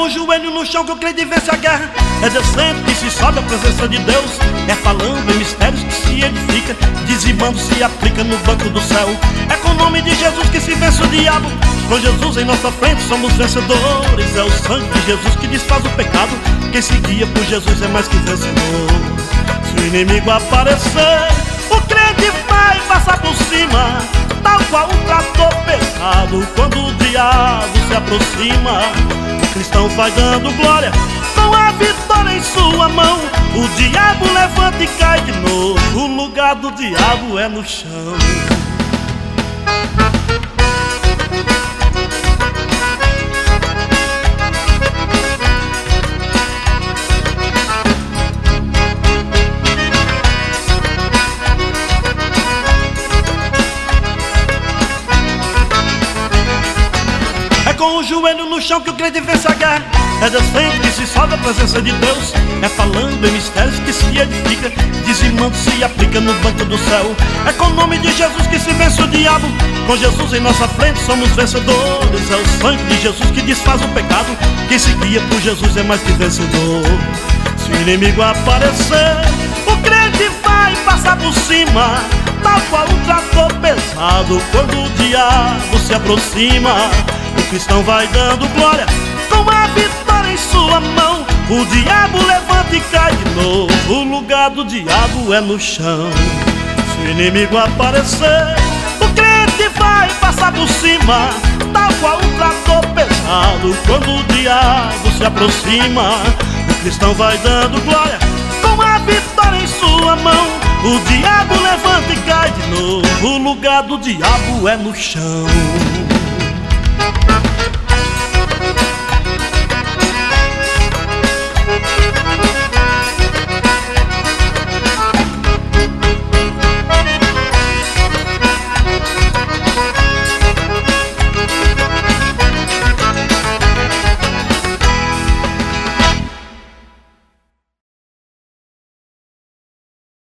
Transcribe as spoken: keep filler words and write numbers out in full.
com o joelho no chão que o crente vence a guerra. É descendo que se sobe a presença de Deus. É falando em mistérios que se edifica, dizimando se aplica no banco do céu. É com o nome de Jesus que se vence o diabo. Com Jesus em nossa frente somos vencedores. É o sangue de Jesus que desfaz o pecado. Quem se guia por Jesus é mais que vencedor. Se o inimigo aparecer, o crente vai passar por cima, tal qual um trator pesado. Quando o diabo se aproxima, o cristão vai dando glória, com a vitória em sua mão. O diabo levanta e cai de novo. O lugar do diabo é no chão. É com o joelho no chão que o crente vence a guerra. É descendo que se sobe a presença de Deus. É falando em mistérios que se edifica, dizimando se aplica no banco do céu. É com o nome de Jesus que se vence o diabo. Com Jesus em nossa frente somos vencedores. É o sangue de Jesus que desfaz o pecado. Quem se guia por Jesus é mais que vencedor. Se o inimigo aparecer, o crente vai passar por cima, tal qual um trator pesado. Quando o diabo se aproxima, o cristão vai dando glória, com a vitória em sua mão. O diabo levanta e cai de novo. O lugar do diabo é no chão. Se o inimigo aparecer, o crente vai passar por cima, tal qual um trator pesado. Quando o diabo se aproxima, o cristão vai dando glória, com a vitória em sua mão. O diabo levanta e cai de novo. O lugar do diabo é no chão.